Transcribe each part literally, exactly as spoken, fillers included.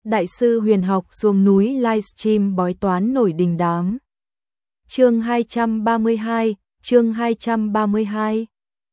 Đại sư huyền học xuống núi livestream bói toán nổi đình đám. Chương hai trăm ba mươi hai, chương hai trăm ba mươi hai.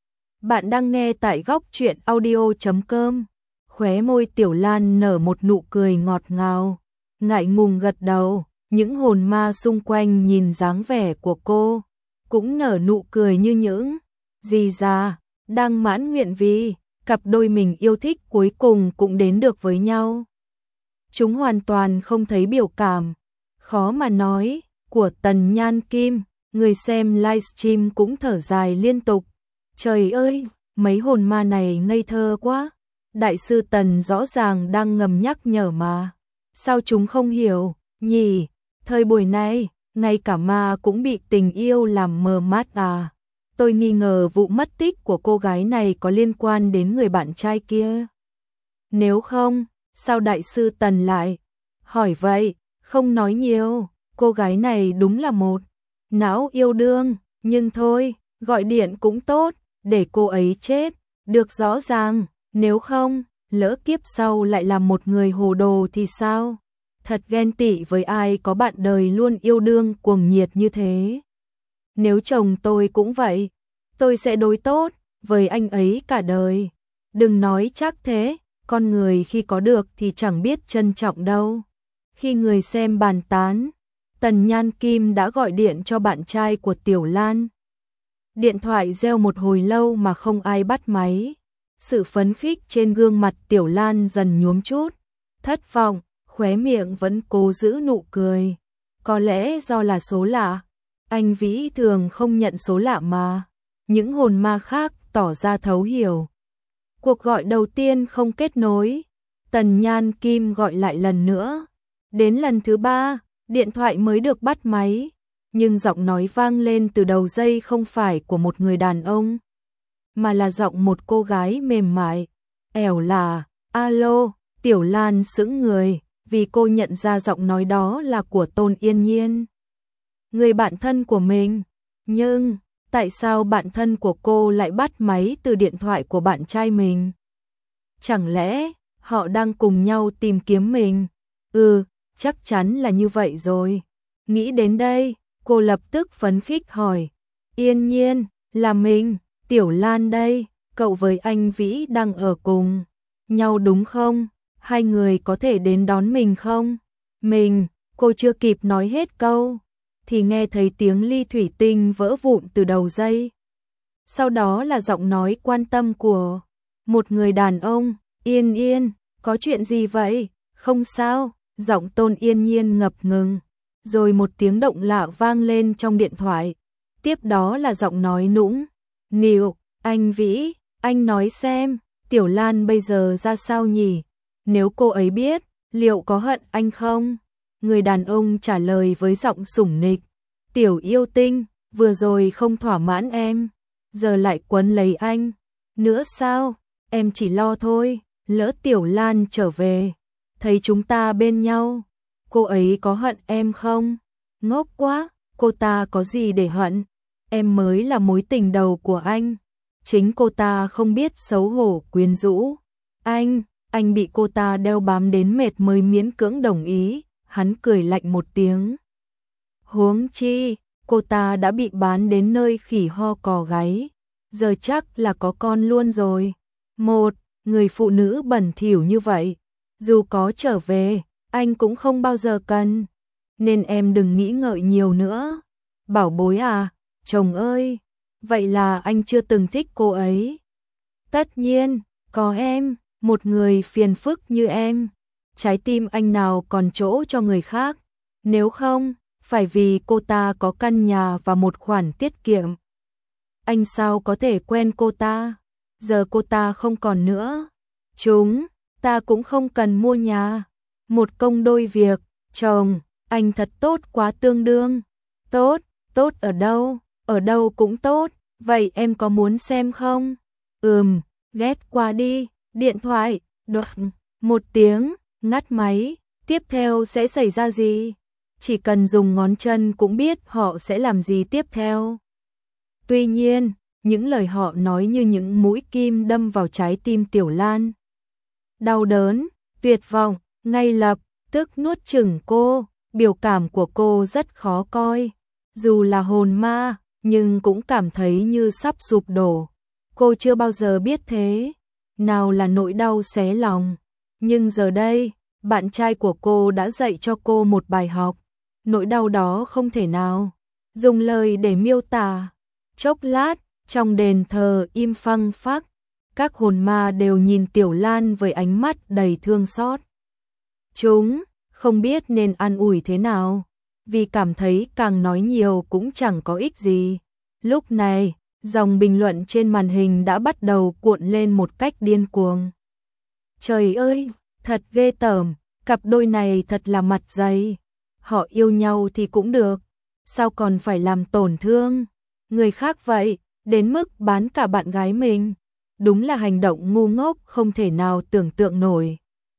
Bạn đang nghe tại góc truyện audio chấm com. Khóe môi Tiểu Lan nở một nụ cười ngọt ngào, ngại ngùng gật đầu, những hồn ma xung quanh nhìn dáng vẻ của cô, cũng nở nụ cười như những dì già đang mãn nguyện vì cặp đôi mình yêu thích cuối cùng cũng đến được với nhau. Chúng hoàn toàn không thấy biểu cảm, khó mà nói, của Tần Nhan Kim, người xem livestream cũng thở dài liên tục. Trời ơi, mấy hồn ma này ngây thơ quá. Đại sư Tần rõ ràng đang ngầm nhắc nhở mà. Sao chúng không hiểu, nhỉ? Thời buổi này, ngay cả ma cũng bị tình yêu làm mờ mắt à? Tôi nghi ngờ vụ mất tích của cô gái này có liên quan đến người bạn trai kia. Nếu không, sao đại sư Tần lại hỏi vậy? Không nói nhiều, cô gái này đúng là một não yêu đương, nhưng thôi, gọi điện cũng tốt, để cô ấy chết, được rõ ràng, nếu không, lỡ kiếp sau lại là một người hồ đồ thì sao? Thật ghen tị với ai có bạn đời luôn yêu đương cuồng nhiệt như thế. Nếu chồng tôi cũng vậy, tôi sẽ đối tốt với anh ấy cả đời. Đừng nói chắc thế, con người khi có được thì chẳng biết trân trọng đâu. Khi người xem bàn tán, Tần Nhan Kim đã gọi điện cho bạn trai của Tiểu Lan. Điện thoại reo một hồi lâu mà không ai bắt máy. Sự phấn khích trên gương mặt Tiểu Lan dần nhuốm chút thất vọng, khóe miệng vẫn cố giữ nụ cười. Có lẽ do là số lạ, anh Vĩ thường không nhận số lạ mà. Những hồn ma khác tỏ ra thấu hiểu. Cuộc gọi đầu tiên không kết nối, Tần Nhan Kim gọi lại lần nữa. Đến lần thứ ba, điện thoại mới được bắt máy, nhưng giọng nói vang lên từ đầu dây không phải của một người đàn ông, mà là giọng một cô gái mềm mại, ẻo là, alo. Tiểu Lan sững người, vì cô nhận ra giọng nói đó là của Tôn Yên Nhiên, người bạn thân của mình. Nhưng, tại sao bạn thân của cô lại bắt máy từ điện thoại của bạn trai mình? Chẳng lẽ, họ đang cùng nhau tìm kiếm mình? Ừ, chắc chắn là như vậy rồi. Nghĩ đến đây, cô lập tức phấn khích hỏi, Yên Nhiên, là mình, Tiểu Lan đây, cậu với anh Vĩ đang ở cùng nhau đúng không? Hai người có thể đến đón mình không? Mình, cô chưa kịp nói hết câu, thì nghe thấy tiếng ly thủy tinh vỡ vụn từ đầu dây. Sau đó là giọng nói quan tâm của một người đàn ông, Yên Yên, có chuyện gì vậy? Không sao, giọng Tôn Yên Nhiên ngập ngừng. Rồi một tiếng động lạ vang lên trong điện thoại. Tiếp đó là giọng nói nũng nịu, anh Vĩ, anh nói xem, Tiểu Lan bây giờ ra sao nhỉ? Nếu cô ấy biết, liệu có hận anh không? Người đàn ông trả lời với giọng sủng nịch, Tiểu yêu tinh, vừa rồi không thỏa mãn em, giờ lại quấn lấy anh. Nữa sao? Em chỉ lo thôi, lỡ Tiểu Lan trở về, thấy chúng ta bên nhau, cô ấy có hận em không? Ngốc quá, cô ta có gì để hận? Em mới là mối tình đầu của anh. Chính cô ta không biết xấu hổ quyến rũ anh, anh bị cô ta đeo bám đến mệt mới miễn cưỡng đồng ý. Hắn cười lạnh một tiếng. Huống chi, cô ta đã bị bán đến nơi khỉ ho cò gáy, giờ chắc là có con luôn rồi. Một người phụ nữ bẩn thỉu như vậy, dù có trở về, anh cũng không bao giờ cần. Nên em đừng nghĩ ngợi nhiều nữa. Bảo bối à, chồng ơi, vậy là anh chưa từng thích cô ấy. Tất nhiên, có em, một người phiền phức như em. Trái tim anh nào còn chỗ cho người khác. Nếu không, phải vì cô ta có căn nhà và một khoản tiết kiệm. Anh sao có thể quen cô ta? Giờ cô ta không còn nữa. Chúng ta cũng không cần mua nhà. Một công đôi việc, chồng, anh thật tốt quá tương đương. Tốt, tốt ở đâu? Ở đâu cũng tốt. Vậy em có muốn xem không? Ừm, ghét qua đi. Điện thoại, đột, một tiếng, ngắt máy. Tiếp theo sẽ xảy ra gì? Chỉ cần dùng ngón chân cũng biết họ sẽ làm gì tiếp theo. Tuy nhiên, những lời họ nói như những mũi kim đâm vào trái tim Tiểu Lan. Đau đớn, tuyệt vọng, ngay lập tức nuốt chửng cô, biểu cảm của cô rất khó coi. Dù là hồn ma, nhưng cũng cảm thấy như sắp sụp đổ. Cô chưa bao giờ biết thế, nào là nỗi đau xé lòng. Nhưng giờ đây, bạn trai của cô đã dạy cho cô một bài học. Nỗi đau đó không thể nào dùng lời để miêu tả. Chốc lát, trong đền thờ im phăng phắc, các hồn ma đều nhìn Tiểu Lan với ánh mắt đầy thương xót. Chúng không biết nên an ủi thế nào, vì cảm thấy càng nói nhiều cũng chẳng có ích gì. Lúc này, dòng bình luận trên màn hình đã bắt đầu cuộn lên một cách điên cuồng. Trời ơi, thật ghê tởm, cặp đôi này thật là mặt dày. Họ yêu nhau thì cũng được, sao còn phải làm tổn thương người khác vậy, đến mức bán cả bạn gái mình. Đúng là hành động ngu ngốc không thể nào tưởng tượng nổi.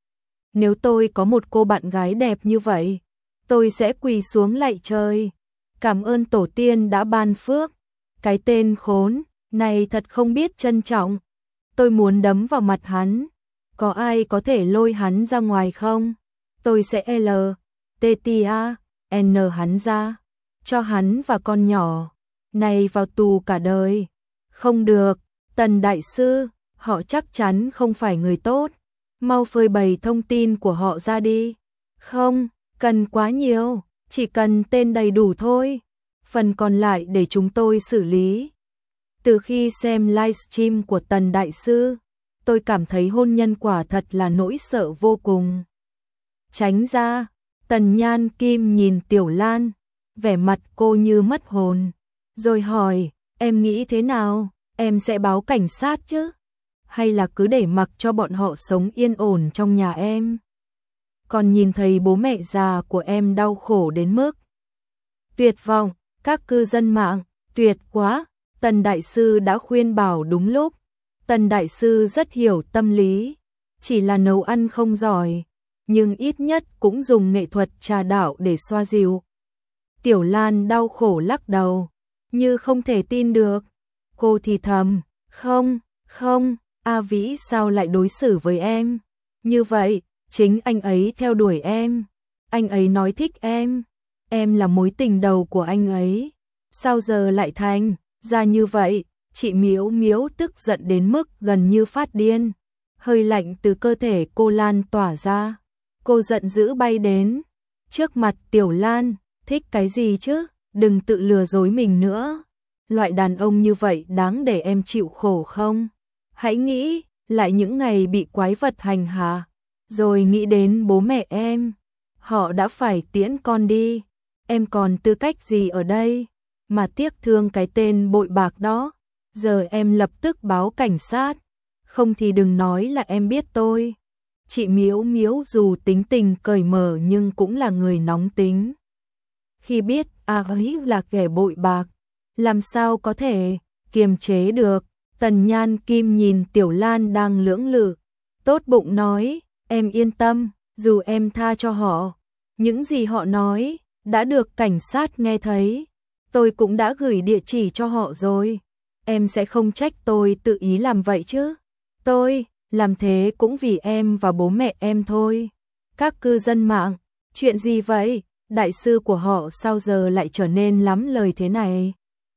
Nếu tôi có một cô bạn gái đẹp như vậy, tôi sẽ quỳ xuống lạy trời. Cảm ơn tổ tiên đã ban phước. Cái tên khốn này thật không biết trân trọng. Tôi muốn đấm vào mặt hắn. Có ai có thể lôi hắn ra ngoài không? Tôi sẽ L, T T A, N hắn ra. Cho hắn và con nhỏ này vào tù cả đời. Không được, Tần Đại Sư, họ chắc chắn không phải người tốt. Mau phơi bày thông tin của họ ra đi. Không cần quá nhiều, chỉ cần tên đầy đủ thôi. Phần còn lại để chúng tôi xử lý. Từ khi xem livestream của Tần Đại Sư, tôi cảm thấy hôn nhân quả thật là nỗi sợ vô cùng. Tránh ra, Tần Nhan Kim nhìn Tiểu Lan, vẻ mặt cô như mất hồn, rồi hỏi, em nghĩ thế nào, em sẽ báo cảnh sát chứ? Hay là cứ để mặc cho bọn họ sống yên ổn trong nhà em? Còn nhìn thấy bố mẹ già của em đau khổ đến mức tuyệt vọng, các cư dân mạng, tuyệt quá, Tần Đại Sư đã khuyên bảo đúng lúc. Tần Đại Sư rất hiểu tâm lý, chỉ là nấu ăn không giỏi, nhưng ít nhất cũng dùng nghệ thuật trà đạo để xoa dịu. Tiểu Lan đau khổ lắc đầu, như không thể tin được. Cô thì thầm, không, không, A Vĩ sao lại đối xử với em như vậy? Chính anh ấy theo đuổi em, anh ấy nói thích em, em là mối tình đầu của anh ấy, sao giờ lại thành ra như vậy? Chị Miếu Miếu tức giận đến mức gần như phát điên, hơi lạnh từ cơ thể cô lan tỏa ra. Cô giận dữ bay đến trước mặt Tiểu Lan, thích cái gì chứ, đừng tự lừa dối mình nữa. Loại đàn ông như vậy đáng để em chịu khổ không? Hãy nghĩ lại những ngày bị quái vật hành hạ, rồi nghĩ đến bố mẹ em, họ đã phải tiễn con đi, em còn tư cách gì ở đây mà tiếc thương cái tên bội bạc đó. Giờ em lập tức báo cảnh sát, không thì đừng nói là em biết tôi. Chị Miếu Miếu dù tính tình cởi mở nhưng cũng là người nóng tính. Khi biết A ấy là kẻ bội bạc, làm sao có thể kiềm chế được. Tần Nhan Kim nhìn Tiểu Lan đang lưỡng lự, tốt bụng nói, em yên tâm, dù em tha cho họ, những gì họ nói đã được cảnh sát nghe thấy, tôi cũng đã gửi địa chỉ cho họ rồi. Em sẽ không trách tôi tự ý làm vậy chứ? Tôi làm thế cũng vì em và bố mẹ em thôi. Các cư dân mạng, chuyện gì vậy? Đại sư của họ sao giờ lại trở nên lắm lời thế này?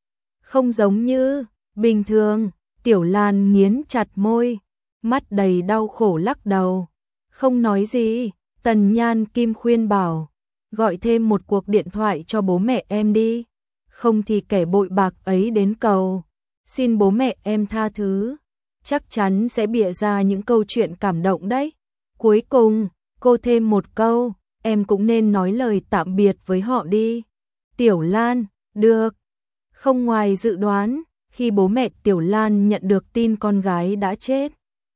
Không giống như bình thường. Tiểu Lan nghiến chặt môi, mắt đầy đau khổ lắc đầu. Không nói gì. Tần Nhan Kim khuyên bảo, gọi thêm một cuộc điện thoại cho bố mẹ em đi, không thì kẻ bội bạc ấy đến cầu xin bố mẹ em tha thứ, chắc chắn sẽ bịa ra những câu chuyện cảm động đấy. Cuối cùng, cô thêm một câu, em cũng nên nói lời tạm biệt với họ đi. Tiểu Lan, được. Không ngoài dự đoán, khi bố mẹ Tiểu Lan nhận được tin con gái đã chết,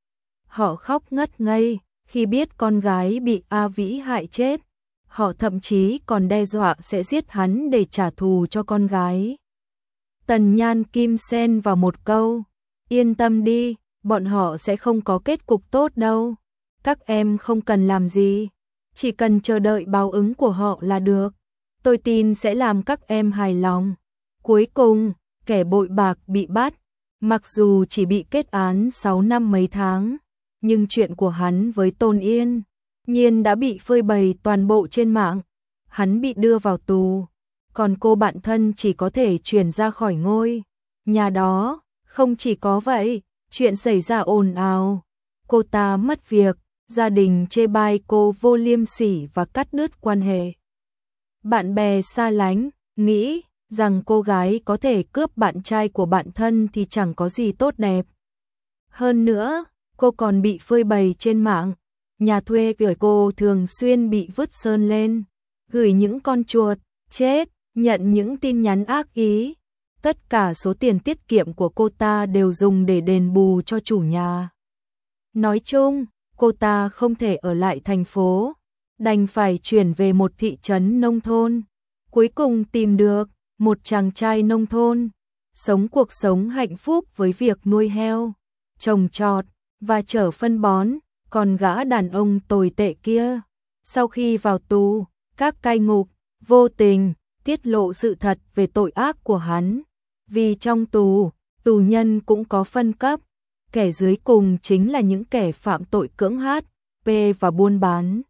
họ khóc ngất ngây. Khi biết con gái bị A Vĩ hại chết, họ thậm chí còn đe dọa sẽ giết hắn để trả thù cho con gái. Tần Nhan Kim xen vào một câu, yên tâm đi, bọn họ sẽ không có kết cục tốt đâu. Các em không cần làm gì, chỉ cần chờ đợi báo ứng của họ là được. Tôi tin sẽ làm các em hài lòng. Cuối cùng, kẻ bội bạc bị bắt, mặc dù chỉ bị kết án sáu năm mấy tháng, nhưng chuyện của hắn với Tôn Yên nhiên đã bị phơi bày toàn bộ trên mạng. Hắn bị đưa vào tù, còn cô bạn thân chỉ có thể chuyển ra khỏi ngôi nhà đó. Không chỉ có vậy, chuyện xảy ra ồn ào, cô ta mất việc, gia đình chê bai cô vô liêm sỉ và cắt đứt quan hệ. Bạn bè xa lánh, nghĩ rằng cô gái có thể cướp bạn trai của bạn thân thì chẳng có gì tốt đẹp. Hơn nữa, cô còn bị phơi bày trên mạng. Nhà thuê của cô thường xuyên bị vứt sơn lên, gửi những con chuột chết, nhận những tin nhắn ác ý. Tất cả số tiền tiết kiệm của cô ta đều dùng để đền bù cho chủ nhà. Nói chung, cô ta không thể ở lại thành phố, đành phải chuyển về một thị trấn nông thôn. Cuối cùng tìm được một chàng trai nông thôn, sống cuộc sống hạnh phúc với việc nuôi heo, trồng trọt và chở phân bón. Còn gã đàn ông tồi tệ kia, sau khi vào tù, các cai ngục vô tình tiết lộ sự thật về tội ác của hắn. Vì trong tù, tù nhân cũng có phân cấp, kẻ dưới cùng chính là những kẻ phạm tội cưỡng hát pê và buôn bán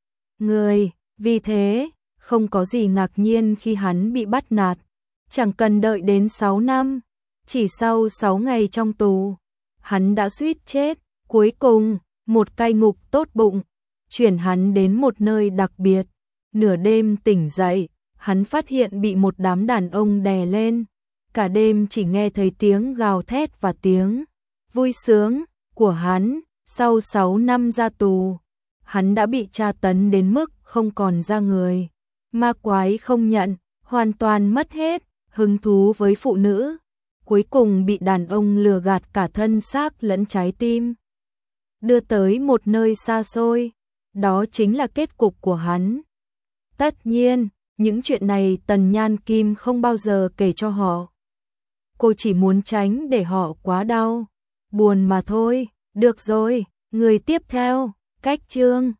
người. Vì thế, không có gì ngạc nhiên khi hắn bị bắt nạt. Chẳng cần đợi đến sáu năm, chỉ sau sáu ngày trong tù, hắn đã suýt chết. Cuối cùng, một cai ngục tốt bụng chuyển hắn đến một nơi đặc biệt. Nửa đêm tỉnh dậy, hắn phát hiện bị một đám đàn ông đè lên. Cả đêm chỉ nghe thấy tiếng gào thét và tiếng vui sướng của hắn. Sau sáu năm ra tù, hắn đã bị tra tấn đến mức không còn da người. Ma quái không nhận, hoàn toàn mất hết hứng thú với phụ nữ. Cuối cùng bị đàn ông lừa gạt cả thân xác lẫn trái tim, đưa tới một nơi xa xôi. Đó chính là kết cục của hắn. Tất nhiên, những chuyện này Tần Nhan Kim không bao giờ kể cho họ. Cô chỉ muốn tránh để họ quá đau, buồn mà thôi. Được rồi, người tiếp theo, Cách Chương.